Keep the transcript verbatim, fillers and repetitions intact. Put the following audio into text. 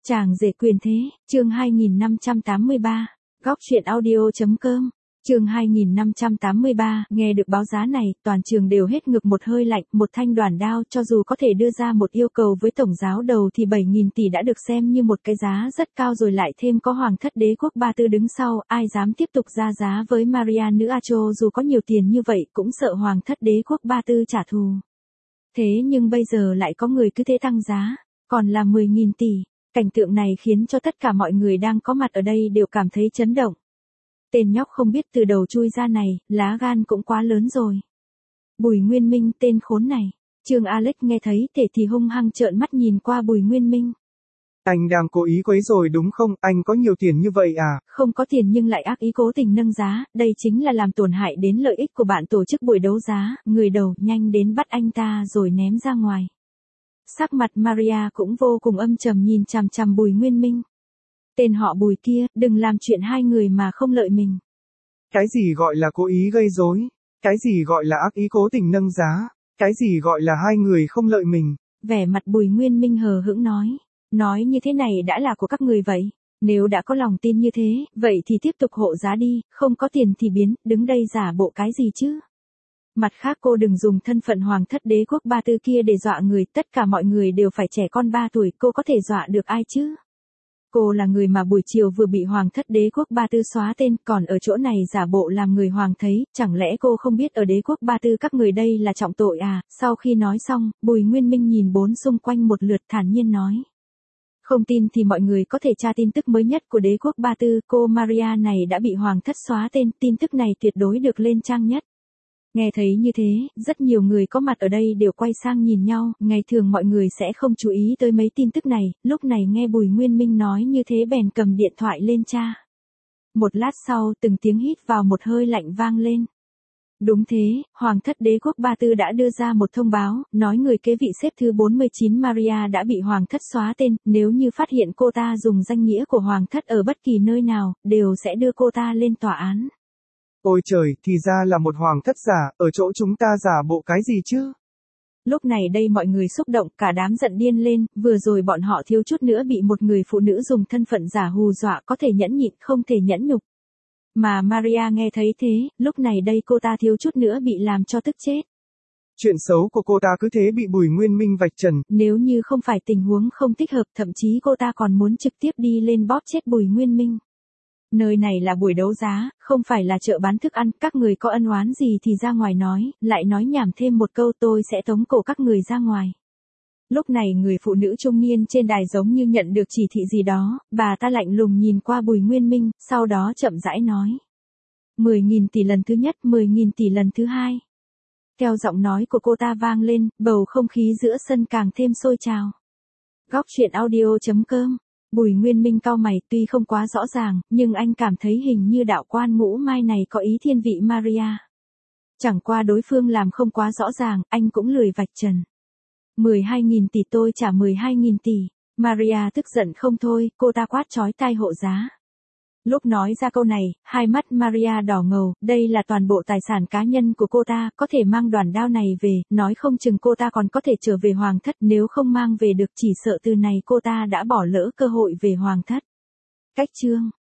Chàng rể quyền thế, chương hai nghìn năm trăm tám mươi ba, góc truyện audio.com, chương hai nghìn năm trăm tám mươi ba, nghe được báo giá này, toàn trường đều hết ngực một hơi lạnh, một thanh đoản đao, cho dù có thể đưa ra một yêu cầu với tổng giáo đầu thì bảy nghìn tỷ đã được xem như một cái giá rất cao rồi, lại thêm có hoàng thất đế quốc Ba Tư đứng sau, ai dám tiếp tục ra giá với Maria nữ Acho, dù có nhiều tiền như vậy cũng sợ hoàng thất đế quốc Ba Tư trả thù. Thế nhưng bây giờ lại có người cứ thế tăng giá, còn là mười nghìn tỷ. Cảnh tượng này khiến cho tất cả mọi người đang có mặt ở đây đều cảm thấy chấn động. Tên nhóc không biết từ đầu chui ra này, lá gan cũng quá lớn rồi. Bùi Nguyên Minh, tên khốn này. Trương Alex nghe thấy thể thì hung hăng trợn mắt nhìn qua Bùi Nguyên Minh. Anh đang cố ý quấy rồi đúng không? Anh có nhiều tiền như vậy à? Không có tiền nhưng lại ác ý cố tình nâng giá, đây chính là làm tổn hại đến lợi ích của bạn tổ chức buổi đấu giá, người đầu nhanh đến bắt anh ta rồi ném ra ngoài. Sắc mặt Maria cũng vô cùng âm trầm nhìn chằm chằm Bùi Nguyên Minh. Tên họ Bùi kia, đừng làm chuyện hai người mà không lợi mình. Cái gì gọi là cố ý gây rối? Cái gì gọi là ác ý cố tình nâng giá? Cái gì gọi là hai người không lợi mình? Vẻ mặt Bùi Nguyên Minh hờ hững nói. Nói như thế này đã là của các người vậy. Nếu đã có lòng tin như thế, vậy thì tiếp tục hộ giá đi, không có tiền thì biến, đứng đây giả bộ cái gì chứ? Mặt khác cô đừng dùng thân phận hoàng thất đế quốc Ba Tư kia để dọa người, tất cả mọi người đều phải trẻ con ba tuổi, cô có thể dọa được ai chứ? Cô là người mà buổi chiều vừa bị hoàng thất đế quốc Ba Tư xóa tên, còn ở chỗ này giả bộ làm người hoàng thấy, chẳng lẽ cô không biết ở đế quốc Ba Tư các người đây là trọng tội à? Sau khi nói xong, Bùi Nguyên Minh nhìn bốn xung quanh một lượt thản nhiên nói. Không tin thì mọi người có thể tra tin tức mới nhất của đế quốc Ba Tư, cô Maria này đã bị hoàng thất xóa tên, tin tức này tuyệt đối được lên trang nhất. Nghe thấy như thế, rất nhiều người có mặt ở đây đều quay sang nhìn nhau, ngày thường mọi người sẽ không chú ý tới mấy tin tức này, lúc này nghe Bùi Nguyên Minh nói như thế bèn cầm điện thoại lên tra. Một lát sau, từng tiếng hít vào một hơi lạnh vang lên. Đúng thế, hoàng thất đế quốc Ba Tư đã đưa ra một thông báo, nói người kế vị xếp thứ bốn mươi chín Maria đã bị hoàng thất xóa tên, nếu như phát hiện cô ta dùng danh nghĩa của hoàng thất ở bất kỳ nơi nào, đều sẽ đưa cô ta lên tòa án. Ôi trời, thì ra là một hoàng thất giả, ở chỗ chúng ta giả bộ cái gì chứ? Lúc này đây mọi người xúc động, cả đám giận điên lên, vừa rồi bọn họ thiếu chút nữa bị một người phụ nữ dùng thân phận giả hù dọa, có thể nhẫn nhịn, không thể nhẫn nhục. Mà Maria nghe thấy thế, lúc này đây cô ta thiếu chút nữa bị làm cho tức chết. Chuyện xấu của cô ta cứ thế bị Bùi Nguyên Minh vạch trần. Nếu như không phải tình huống không thích hợp, thậm chí cô ta còn muốn trực tiếp đi lên bóp chết Bùi Nguyên Minh. Nơi này là buổi đấu giá, không phải là chợ bán thức ăn, các người có ân oán gì thì ra ngoài nói, lại nói nhảm thêm một câu tôi sẽ tống cổ các người ra ngoài. Lúc này người phụ nữ trung niên trên đài giống như nhận được chỉ thị gì đó, bà ta lạnh lùng nhìn qua Bùi Nguyên Minh, sau đó chậm rãi nói. mười nghìn tỷ lần thứ nhất, mười nghìn tỷ lần thứ hai. Theo giọng nói của cô ta vang lên, bầu không khí giữa sân càng thêm sôi trào. Góc truyện audio.com. Bùi Nguyên Minh cau mày, tuy không quá rõ ràng, nhưng anh cảm thấy hình như đạo quan ngũ mai này có ý thiên vị Maria. Chẳng qua đối phương làm không quá rõ ràng, anh cũng lười vạch trần. mười hai nghìn tỷ tôi trả mười hai nghìn tỷ. Maria tức giận không thôi, cô ta quát chói tai hộ giá. Lúc nói ra câu này, hai mắt Maria đỏ ngầu, đây là toàn bộ tài sản cá nhân của cô ta, có thể mang đoản đao này về, nói không chừng cô ta còn có thể trở về hoàng thất, nếu không mang về được chỉ sợ từ này cô ta đã bỏ lỡ cơ hội về hoàng thất. Cách chương